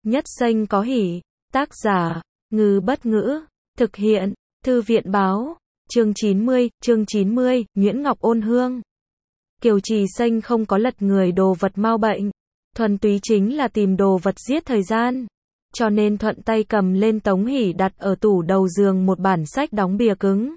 Nhất xanh có hỉ. Tác giả, Ngư Bất Ngữ. Thực hiện, Thư viện Báo. Chương 90, Nguyễn Ngọc Ôn Hương. Kiều Trì Xanh không có lật người đồ vật mau bệnh. Thuần túy chính là tìm đồ vật giết thời gian. Cho nên thuận tay cầm lên Tống Hỷ đặt ở tủ đầu giường một bản sách đóng bìa cứng.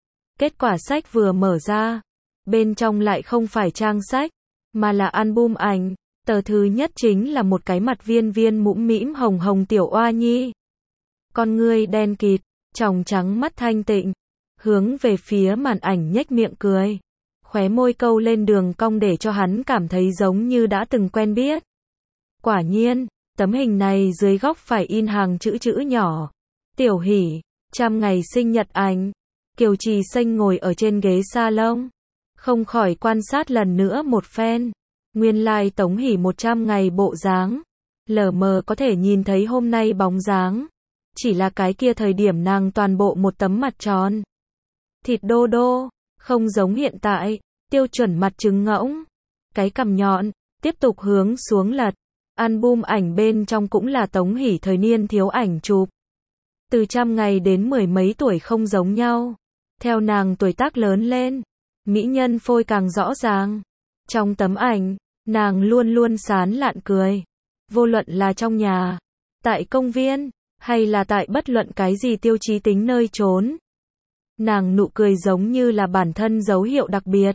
Kết quả sách vừa mở ra, bên trong lại không phải trang sách, mà là album ảnh. Tờ thứ nhất chính là một cái mặt viên viên mũm mĩm hồng hồng tiểu oa nhi. Con ngươi đen kịt, tròng trắng mắt thanh tịnh, hướng về phía màn ảnh nhếch miệng cười. Khóe môi câu lên đường cong để cho hắn cảm thấy giống như đã từng quen biết. Quả nhiên, tấm hình này dưới góc phải in hàng chữ nhỏ. Tiểu Hỷ, 100 ngày sinh nhật ảnh. Kiều Trì Xanh ngồi ở trên ghế salon, không khỏi quan sát lần nữa một phen. Nguyên lai Tống Hỷ 100 ngày bộ dáng, lờ mờ có thể nhìn thấy hôm nay bóng dáng. Chỉ là cái kia thời điểm nàng toàn bộ một tấm mặt tròn, thịt đô đô, không giống hiện tại, tiêu chuẩn mặt trứng ngỗng, cái cằm nhọn, tiếp tục hướng xuống lật. Album ảnh bên trong cũng là Tống Hỷ thời niên thiếu ảnh chụp. Từ 100 ngày đến 10 mấy tuổi không giống nhau. Theo nàng tuổi tác lớn lên, mỹ nhân phôi càng rõ ràng. Trong tấm ảnh, nàng luôn luôn sán lạn cười. Vô luận là trong nhà, tại công viên, hay là tại bất luận cái gì tiêu chí tính nơi trốn. Nàng nụ cười giống như là bản thân dấu hiệu đặc biệt,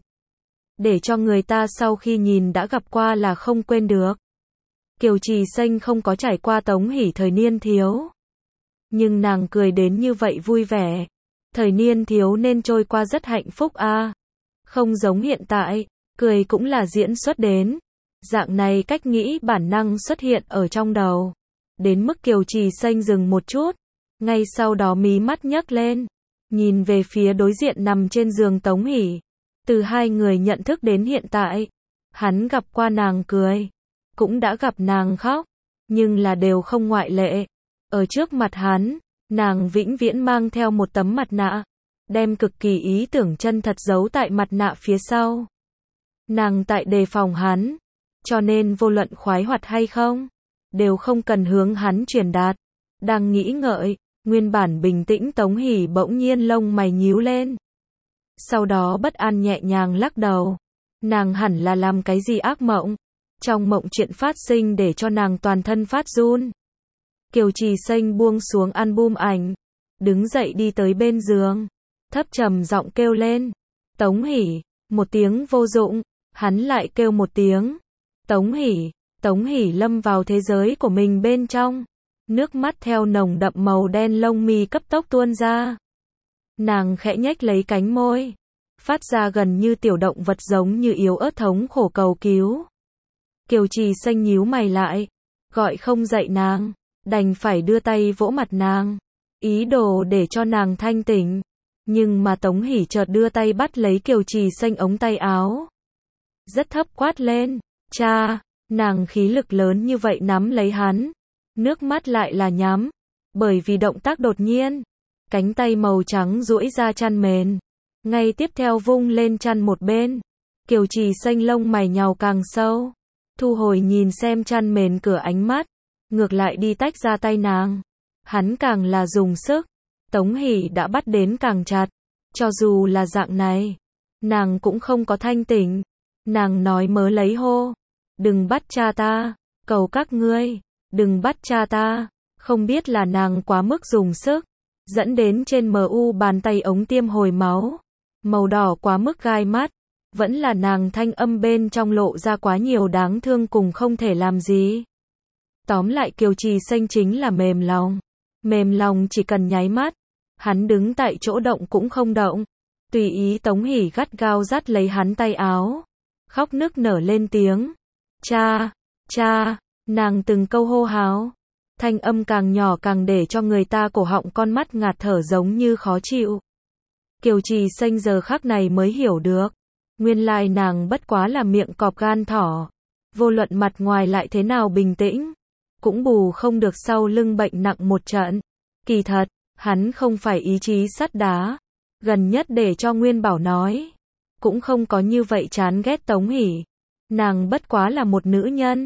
để cho người ta sau khi nhìn đã gặp qua là không quên được. Kiều Trì Xanh không có trải qua Tống Hỷ thời niên thiếu, nhưng nàng cười đến như vậy vui vẻ. Thời niên thiếu nên trôi qua rất hạnh phúc a. Không giống hiện tại, cười cũng là diễn xuất đến. Dạng này cách nghĩ bản năng xuất hiện ở trong đầu. Đến mức Kiều Trì Xanh dừng một chút, ngay sau đó mí mắt nhấc lên, nhìn về phía đối diện nằm trên giường Tống Hỷ. Từ hai người nhận thức đến hiện tại, hắn gặp qua nàng cười, cũng đã gặp nàng khóc, nhưng là đều không ngoại lệ. Ở trước mặt hắn, nàng vĩnh viễn mang theo một tấm mặt nạ, đem cực kỳ ý tưởng chân thật giấu tại mặt nạ phía sau. Nàng tại đề phòng hắn, cho nên vô luận khoái hoạt hay không, đều không cần hướng hắn truyền đạt. Đang nghĩ ngợi, nguyên bản bình tĩnh Tống Hỷ bỗng nhiên lông mày nhíu lên. Sau đó bất an nhẹ nhàng lắc đầu. Nàng hẳn là làm cái gì ác mộng. Trong mộng chuyện phát sinh để cho nàng toàn thân phát run. Kiều Trì Xanh buông xuống album ảnh, đứng dậy đi tới bên giường, thấp trầm giọng kêu lên. Tống Hỷ, một tiếng vô dụng, hắn lại kêu một tiếng. Tống Hỷ, Tống Hỷ lâm vào thế giới của mình bên trong. Nước mắt theo nồng đậm màu đen lông mi cấp tốc tuôn ra. Nàng khẽ nhếch lấy cánh môi, phát ra gần như tiểu động vật giống như yếu ớt thống khổ cầu cứu. Kiều Trì Xanh nhíu mày lại, gọi không dậy nàng, đành phải đưa tay vỗ mặt nàng, ý đồ để cho nàng thanh tỉnh. Nhưng mà Tống Hỷ chợt đưa tay bắt lấy Kiều Trì Xanh ống tay áo, rất thấp quát lên, cha. Nàng khí lực lớn như vậy nắm lấy hắn, nước mắt lại là nhắm, bởi vì động tác đột nhiên, cánh tay màu trắng duỗi ra chăn mền, ngay tiếp theo vung lên chăn một bên. Kiều Trì Xanh lông mày nhàu càng sâu, thu hồi nhìn xem chăn mền cửa ánh mắt, ngược lại đi tách ra tay nàng. Hắn càng là dùng sức, Tống Hỷ đã bắt đến càng chặt. Cho dù là dạng này, nàng cũng không có thanh tỉnh. Nàng nói mớ lấy hô, đừng bắt cha ta, cầu các ngươi, đừng bắt cha ta. Không biết là nàng quá mức dùng sức, dẫn đến trên mu bàn tay ống tiêm hồi máu, màu đỏ quá mức gai mắt, vẫn là nàng thanh âm bên trong lộ ra quá nhiều đáng thương cùng không thể làm gì. Tóm lại Kiều Trì Xanh chính là mềm lòng chỉ cần nháy mắt, hắn đứng tại chỗ động cũng không động, tùy ý. Tống Hỷ gắt gao dắt lấy hắn tay áo, khóc nức nở lên tiếng. Cha, cha, nàng từng câu hô hào, thanh âm càng nhỏ càng để cho người ta cổ họng con mắt ngạt thở giống như khó chịu. Kiều Trì Xanh giờ khắc này mới hiểu được, nguyên lai nàng bất quá là miệng cọp gan thỏ, vô luận mặt ngoài lại thế nào bình tĩnh, cũng bù không được sau lưng bệnh nặng một trận. Kỳ thật, hắn không phải ý chí sắt đá, gần nhất để cho Nguyên Bảo nói, cũng không có như vậy chán ghét Tống Hỷ. Nàng bất quá là một nữ nhân,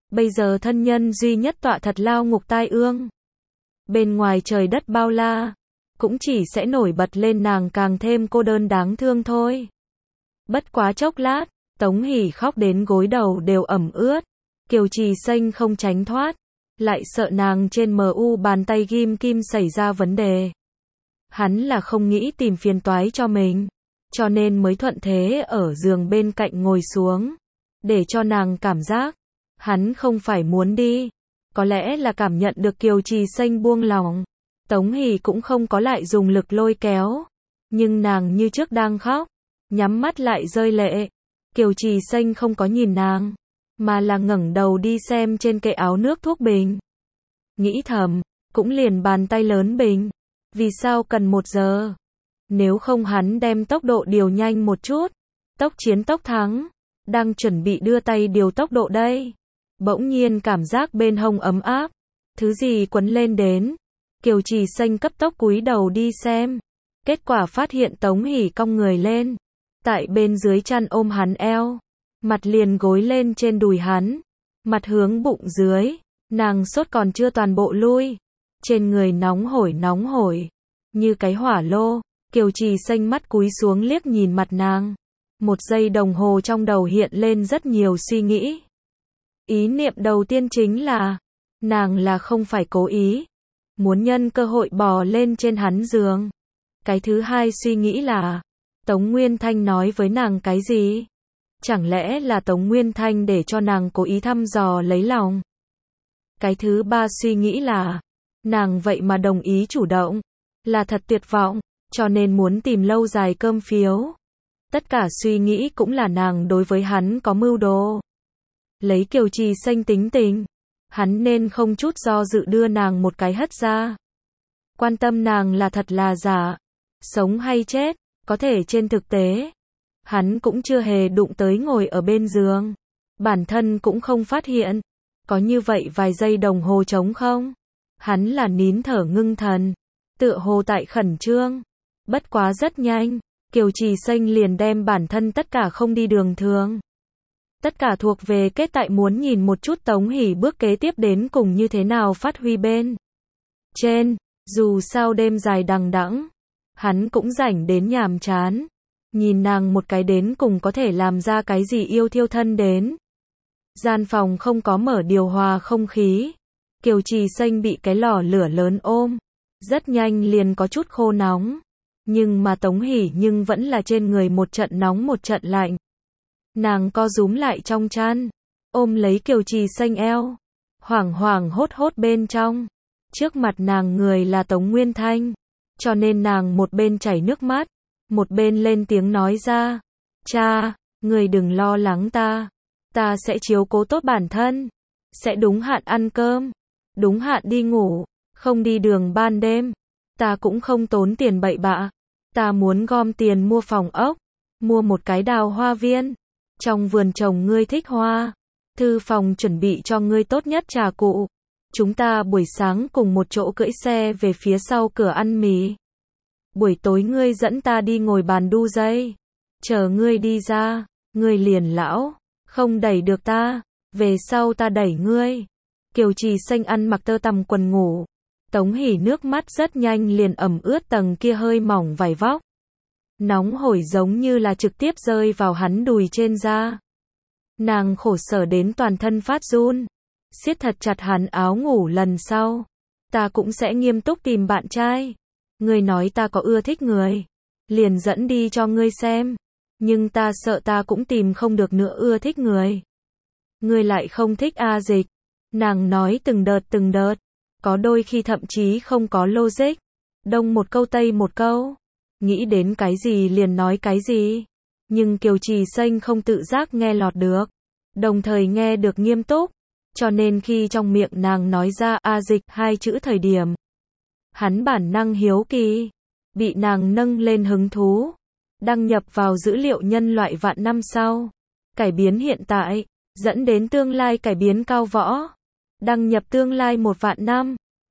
Bây giờ thân nhân duy nhất tọa thật lao ngục tai ương. Bên ngoài trời đất bao la, cũng chỉ sẽ nổi bật lên nàng càng thêm cô đơn đáng thương thôi. Bất quá chốc lát, Tống Hỷ khóc đến gối đầu đều ẩm ướt. Kiều Trì Xanh không tránh thoát, lại sợ nàng trên MU bàn tay ghim kim xảy ra vấn đề. Hắn là không nghĩ tìm phiền toái cho mình, cho nên mới thuận thế ở giường bên cạnh ngồi xuống, để cho nàng cảm giác, hắn không phải muốn đi, có lẽ là cảm nhận được Kiều Trì Xanh buông lòng. Tống Hỷ cũng không có lại dùng lực lôi kéo, nhưng nàng như trước đang khóc, nhắm mắt lại rơi lệ. Kiều Trì Xanh không có nhìn nàng, mà là ngẩng đầu đi xem trên kệ áo nước thuốc bình. Nghĩ thầm, cũng liền bàn tay lớn bình, vì sao cần 1 giờ? Nếu không hắn đem tốc độ điều nhanh một chút, tốc chiến tốc thắng, đang chuẩn bị đưa tay điều tốc độ đây. Bỗng nhiên cảm giác bên hông ấm áp, thứ gì quấn lên đến. Kiều Trì Xanh cấp tốc cúi đầu đi xem, kết quả phát hiện Tống Hỷ cong người lên, tại bên dưới chăn ôm hắn eo, mặt liền gối lên trên đùi hắn, mặt hướng bụng dưới, nàng sốt còn chưa toàn bộ lui, trên người nóng hổi, như cái hỏa lô. Kiều Trì Xanh mắt cúi xuống liếc nhìn mặt nàng, 1 giây đồng hồ trong đầu hiện lên rất nhiều suy nghĩ. Ý niệm đầu tiên chính là, nàng là không phải cố ý, muốn nhân cơ hội bò lên trên hắn giường. Cái thứ hai suy nghĩ là, Tống Nguyên Thanh nói với nàng cái gì? Chẳng lẽ là Tống Nguyên Thanh để cho nàng cố ý thăm dò lấy lòng? Cái thứ ba suy nghĩ là, nàng vậy mà đồng ý chủ động, là thật tuyệt vọng, cho nên muốn tìm lâu dài cơm phiếu. Tất cả suy nghĩ cũng là nàng đối với hắn có mưu đồ. Lấy Kiều Trì Xanh tính tình, hắn nên không chút do dự đưa nàng một cái hất ra. Quan tâm nàng là thật là giả, sống hay chết, có thể trên thực tế, hắn cũng chưa hề đụng tới ngồi ở bên giường. Bản thân cũng không phát hiện, có như vậy vài giây đồng hồ trống không. Hắn là nín thở ngưng thần, tựa hồ tại khẩn trương. Bất quá rất nhanh, Kiều Trì Xanh liền đem bản thân tất cả không đi đường thường. Tất cả thuộc về kết tại muốn nhìn một chút Tống Hỷ bước kế tiếp đến cùng như thế nào phát huy bên trên. Dù sao đêm dài đằng đẵng, hắn cũng rảnh đến nhàm chán, nhìn nàng một cái đến cùng có thể làm ra cái gì yêu thiêu thân đến. Gian phòng không có mở điều hòa không khí, Kiều Trì Xanh bị cái lò lửa lớn ôm, rất nhanh liền có chút khô nóng. Nhưng mà Tống Hỷ nhưng vẫn là trên người một trận nóng một trận lạnh. Nàng co rúm lại trong chăn, ôm lấy Kiều Trì Xanh eo, hoảng hốt bên trong. Trước mặt nàng người là Tống Nguyên Thanh, cho nên nàng một bên chảy nước mắt, một bên lên tiếng nói ra, cha, người đừng lo lắng ta sẽ chiếu cố tốt bản thân, sẽ đúng hạn ăn cơm, đúng hạn đi ngủ, không đi đường ban đêm, ta cũng không tốn tiền bậy bạ, ta muốn gom tiền mua phòng ốc, mua một cái đào hoa viên, trong vườn trồng ngươi thích hoa, thư phòng chuẩn bị cho ngươi tốt nhất trà cụ. Chúng ta buổi sáng cùng một chỗ cưỡi xe về phía sau cửa ăn mì. Buổi tối ngươi dẫn ta đi ngồi bàn đu dây. Chờ ngươi đi ra, ngươi liền lão, không đẩy được ta, về sau ta đẩy ngươi. Kiều Trì Xanh ăn mặc tơ tằm quần ngủ. Tống Hỷ nước mắt rất nhanh liền ẩm ướt tầng kia hơi mỏng vải vóc. Nóng hổi giống như là trực tiếp rơi vào hắn đùi trên da. Nàng khổ sở đến toàn thân phát run, siết thật chặt hắn áo ngủ. Lần sau, ta cũng sẽ nghiêm túc tìm bạn trai. Ngươi nói ta có ưa thích người, liền dẫn đi cho ngươi xem. Nhưng ta sợ ta cũng tìm không được nữa ưa thích người. Ngươi lại không thích A Dịch. Nàng nói từng đợt, có đôi khi thậm chí không có logic. Đông một câu tây một câu, nghĩ đến cái gì liền nói cái gì. Nhưng Kiều Trì Xanh không tự giác nghe lọt được, đồng thời nghe được nghiêm túc. Cho nên khi trong miệng nàng nói ra A Dịch 2 chữ thời điểm, hắn bản năng hiếu kỳ, bị nàng nâng lên hứng thú, đăng nhập vào dữ liệu nhân loại vạn năm sau, cải biến hiện tại, dẫn đến tương lai cải biến cao võ, đăng nhập tương lai 1 vạn năm.